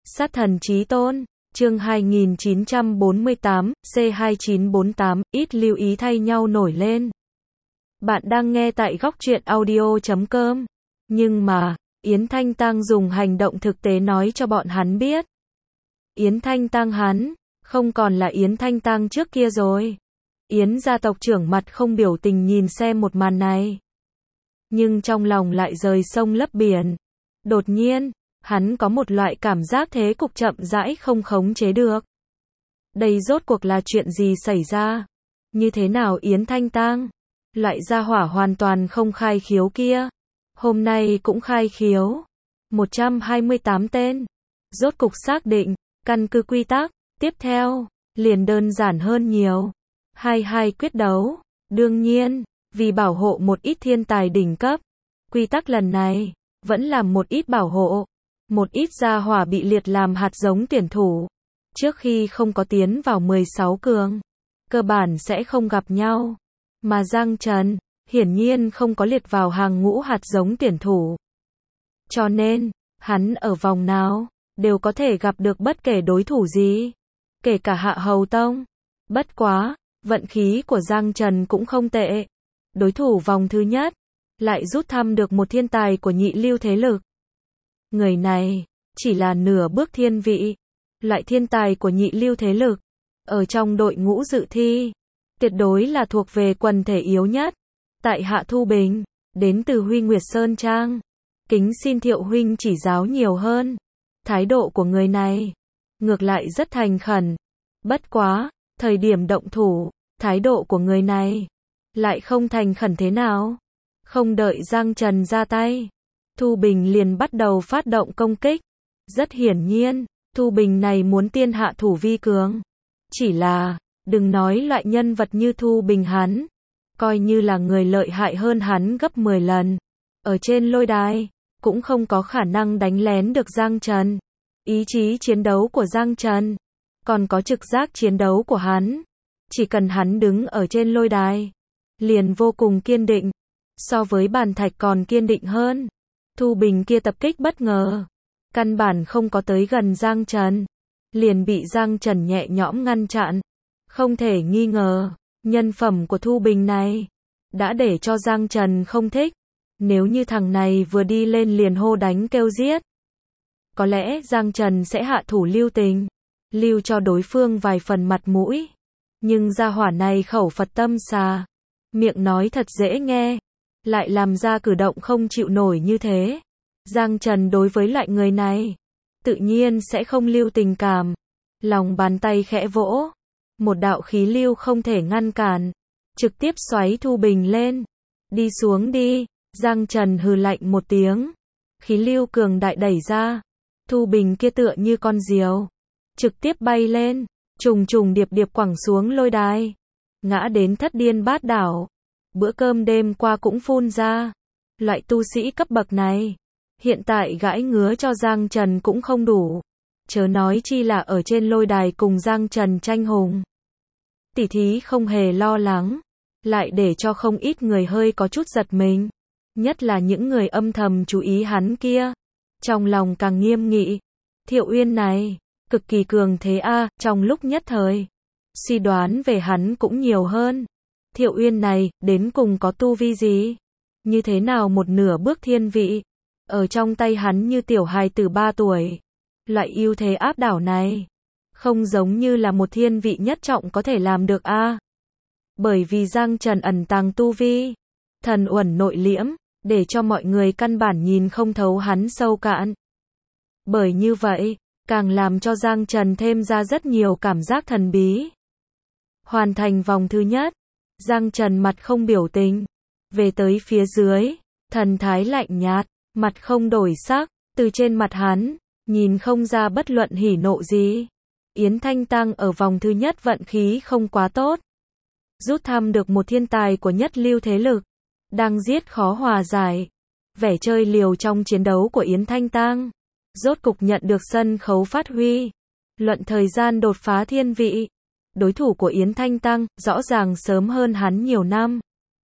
Sát thần chí tôn, chương 2948, C2948, ít lưu ý thay nhau nổi lên. Bạn đang nghe tại góc truyện audio.com. Nhưng mà, Yến Thanh Tăng dùng hành động thực tế nói cho bọn hắn biết. Yến Thanh Tăng hắn, không còn là Yến Thanh Tăng trước kia rồi. Yến gia tộc trưởng mặt không biểu tình nhìn xem một màn này. Nhưng trong lòng lại rời sông lấp biển. Đột nhiên, hắn có một loại cảm giác thế cục chậm rãi không khống chế được. Đây rốt cuộc là chuyện gì xảy ra? Như thế nào Yến Thanh Tăng? Loại gia hỏa hoàn toàn không khai khiếu kia. Hôm nay cũng khai khiếu. 128 tên. Rốt cục xác định, căn cứ quy tắc, tiếp theo, liền đơn giản hơn nhiều. 22 quyết đấu. Đương nhiên, vì bảo hộ một ít thiên tài đỉnh cấp, quy tắc lần này, vẫn làm một ít bảo hộ. Một ít gia hỏa bị liệt làm hạt giống tuyển thủ. Trước khi không có tiến vào 16 cường, cơ bản sẽ không gặp nhau. Mà Giang Trần, hiển nhiên không có liệt vào hàng ngũ hạt giống tuyển thủ. Cho nên, hắn ở vòng nào, đều có thể gặp được bất kể đối thủ gì. Kể cả Hạ Hầu Tông. Bất quá, vận khí của Giang Trần cũng không tệ. Đối thủ vòng thứ nhất, lại rút thăm được một thiên tài của nhị lưu thế lực. Người này, chỉ là nửa bước thiên vị. Loại thiên tài của nhị lưu thế lực, ở trong đội ngũ dự thi, tuyệt đối là thuộc về quần thể yếu nhất. Tại Hạ Thu Bình, đến từ Huy Nguyệt Sơn Trang. Kính xin Thiệu huynh chỉ giáo nhiều hơn. Thái độ của người này, ngược lại rất thành khẩn. Bất quá, thời điểm động thủ, thái độ của người này, lại không thành khẩn thế nào. Không đợi Giang Trần ra tay, Thu Bình liền bắt đầu phát động công kích. Rất hiển nhiên, Thu Bình này muốn tiên hạ thủ vi cường. Chỉ là, đừng nói loại nhân vật như Thu Bình hắn, coi như là người lợi hại hơn hắn gấp 10 lần. Ở trên lôi đài, cũng không có khả năng đánh lén được Giang Trần. Ý chí chiến đấu của Giang Trần, còn có trực giác chiến đấu của hắn. Chỉ cần hắn đứng ở trên lôi đài, liền vô cùng kiên định. So với bàn thạch còn kiên định hơn. Thu Bình kia tập kích bất ngờ, căn bản không có tới gần Giang Trần, liền bị Giang Trần nhẹ nhõm ngăn chặn. Không thể nghi ngờ, nhân phẩm của Thu Bình này đã để cho Giang Trần không thích. Nếu như thằng này vừa đi lên liền hô đánh kêu giết, có lẽ Giang Trần sẽ hạ thủ lưu tình, lưu cho đối phương vài phần mặt mũi. Nhưng gia hỏa này khẩu Phật tâm xà, miệng nói thật dễ nghe, lại làm ra cử động không chịu nổi như thế. Giang Trần đối với loại người này, tự nhiên sẽ không lưu tình cảm. Lòng bàn tay khẽ vỗ, một đạo khí lưu không thể ngăn cản, trực tiếp xoáy Thu Bình lên. Đi xuống đi. Giang Trần hừ lạnh một tiếng, khí lưu cường đại đẩy ra. Thu Bình kia tựa như con diều, trực tiếp bay lên, trùng trùng điệp điệp quẳng xuống lôi đài, ngã đến thất điên bát đảo. Bữa cơm đêm qua cũng phun ra. Loại tu sĩ cấp bậc này, hiện tại gãi ngứa cho Giang Trần cũng không đủ, chớ nói chi là ở trên lôi đài cùng Giang Trần tranh hùng. Tỷ thí không hề lo lắng, lại để cho không ít người hơi có chút giật mình. Nhất là những người âm thầm chú ý hắn kia, trong lòng càng nghiêm nghị. Thiệu Uyên này, cực kỳ cường thế a. Trong lúc nhất thời, suy đoán về hắn cũng nhiều hơn. Thiệu Uyên này, đến cùng có tu vi gì? Như thế nào một nửa bước thiên vị? Ở trong tay hắn như tiểu hài tử 3 tuổi. Loại ưu thế áp đảo này, không giống như là một thiên vị nhất trọng có thể làm được a. Bởi vì Giang Trần ẩn tàng tu vi, thần uẩn nội liễm, để cho mọi người căn bản nhìn không thấu hắn sâu cạn. Bởi như vậy, càng làm cho Giang Trần thêm ra rất nhiều cảm giác thần bí. Hoàn thành vòng thứ nhất, Giang Trần mặt không biểu tình, về tới phía dưới, thần thái lạnh nhạt, mặt không đổi sắc, từ trên mặt hắn, nhìn không ra bất luận hỉ nộ gì. Yến Thanh Tăng ở vòng thứ nhất vận khí không quá tốt, rút thăm được một thiên tài của nhất lưu thế lực, đang giết khó hòa giải. Vẻ chơi liều trong chiến đấu của Yến Thanh Tăng, rốt cục nhận được sân khấu phát huy. Luận thời gian đột phá thiên vị, đối thủ của Yến Thanh Tăng rõ ràng sớm hơn hắn nhiều năm.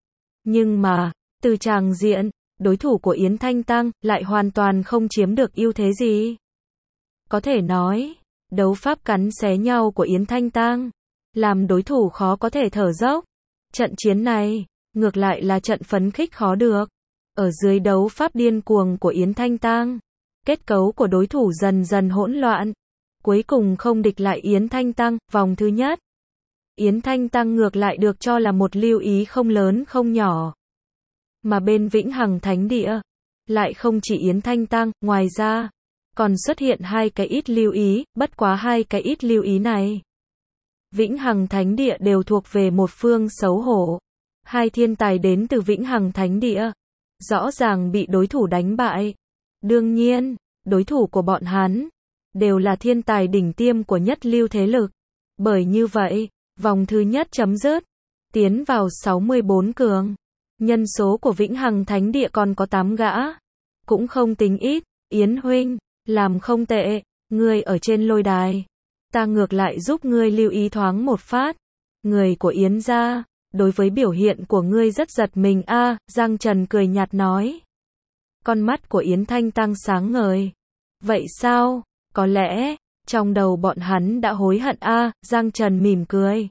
Nhưng mà, từ tràng diện, đối thủ của Yến Thanh Tăng lại hoàn toàn không chiếm được ưu thế gì. Có thể nói, đấu pháp cắn xé nhau của Yến Thanh Tang, làm đối thủ khó có thể thở dốc. Trận chiến này, ngược lại là trận phấn khích khó được. Ở dưới đấu pháp điên cuồng của Yến Thanh Tang, kết cấu của đối thủ dần dần hỗn loạn. Cuối cùng không địch lại Yến Thanh Tang, vòng thứ nhất. Yến Thanh Tang ngược lại được cho là một lưu ý không lớn không nhỏ. Mà bên Vĩnh Hằng Thánh Địa, lại không chỉ Yến Thanh Tang, ngoài ra, còn xuất hiện hai cái ít lưu ý, bất quá hai cái ít lưu ý này. Vĩnh Hằng Thánh Địa đều thuộc về một phương xấu hổ. Hai thiên tài đến từ Vĩnh Hằng Thánh Địa, rõ ràng bị đối thủ đánh bại. Đương nhiên, đối thủ của bọn hắn, đều là thiên tài đỉnh tiêm của nhất lưu thế lực. Bởi như vậy, vòng thứ nhất chấm dứt, tiến vào 64 cường. Nhân số của Vĩnh Hằng Thánh Địa còn có 8 gã. Cũng không tính ít, Yến huynh, làm không tệ, ngươi ở trên lôi đài. Ta ngược lại giúp ngươi lưu ý thoáng một phát. Người của Yến gia, đối với biểu hiện của ngươi rất giật mình a. Giang Trần cười nhạt nói. Con mắt của Yến Thanh Tang sáng ngời. Vậy sao? Có lẽ, trong đầu bọn hắn đã hối hận a. Giang Trần mỉm cười.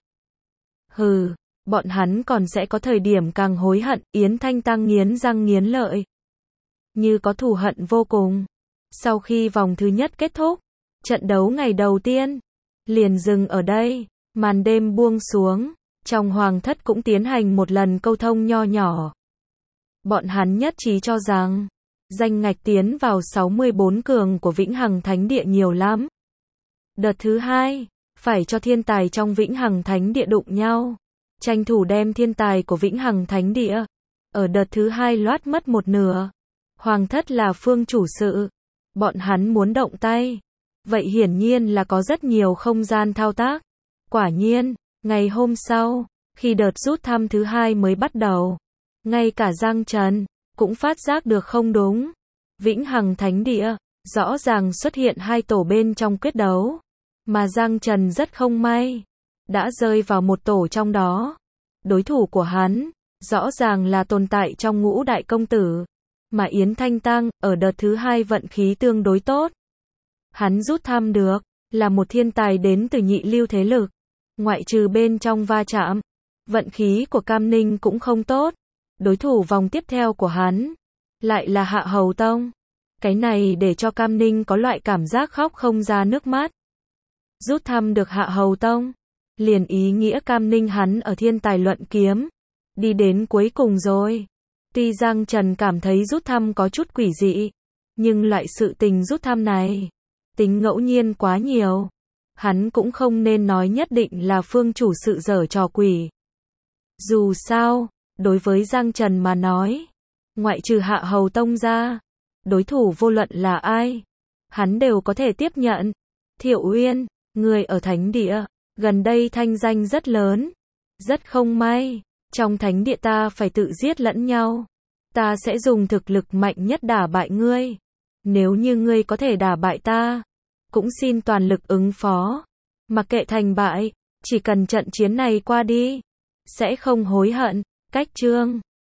Hừ, bọn hắn còn sẽ có thời điểm càng hối hận. Yến Thanh Tang nghiến răng nghiến lợi, như có thù hận vô cùng. Sau khi vòng thứ nhất kết thúc, trận đấu ngày đầu tiên liền dừng ở đây. Màn đêm buông xuống, trong hoàng thất cũng tiến hành một lần câu thông nho nhỏ. Bọn hắn nhất trí cho rằng, danh ngạch tiến vào 64 cường của Vĩnh Hằng Thánh Địa nhiều lắm. Đợt thứ hai, phải cho thiên tài trong Vĩnh Hằng Thánh Địa đụng nhau. Tranh thủ đem thiên tài của Vĩnh Hằng Thánh Địa, ở đợt thứ hai loát mất một nửa. Hoàng thất là phương chủ sự. Bọn hắn muốn động tay. Vậy hiển nhiên là có rất nhiều không gian thao tác. Quả nhiên, ngày hôm sau, khi đợt rút thăm thứ hai mới bắt đầu, ngay cả Giang Trần cũng phát giác được không đúng. Vĩnh Hằng Thánh Địa rõ ràng xuất hiện hai tổ bên trong quyết đấu, mà Giang Trần rất không may, đã rơi vào một tổ trong đó. Đối thủ của hắn rõ ràng là tồn tại trong ngũ đại công tử, mà Yến Thanh Tang ở đợt thứ hai vận khí tương đối tốt. Hắn rút thăm được là một thiên tài đến từ nhị lưu thế lực. Ngoại trừ bên trong va chạm, vận khí của Cam Ninh cũng không tốt. Đối thủ vòng tiếp theo của hắn lại là Hạ Hầu Tông. Cái này để cho Cam Ninh có loại cảm giác khóc không ra nước mắt. Rút thăm được Hạ Hầu Tông, liền ý nghĩa Cam Ninh hắn ở thiên tài luận kiếm đi đến cuối cùng rồi. Tuy Giang Trần cảm thấy rút thăm có chút quỷ dị, nhưng loại sự tình rút thăm này tính ngẫu nhiên quá nhiều. Hắn cũng không nên nói nhất định là phương chủ sự giở trò quỷ. Dù sao, đối với Giang Trần mà nói, ngoại trừ Hạ Hầu Tông ra, đối thủ vô luận là ai, hắn đều có thể tiếp nhận. Thiệu Uyên, người ở Thánh Địa, gần đây thanh danh rất lớn. Rất không may, trong Thánh Địa ta phải tự giết lẫn nhau. Ta sẽ dùng thực lực mạnh nhất đả bại ngươi. Nếu như ngươi có thể đả bại ta, cũng xin toàn lực ứng phó. Mặc kệ thành bại, chỉ cần trận chiến này qua đi, sẽ không hối hận. Cách chương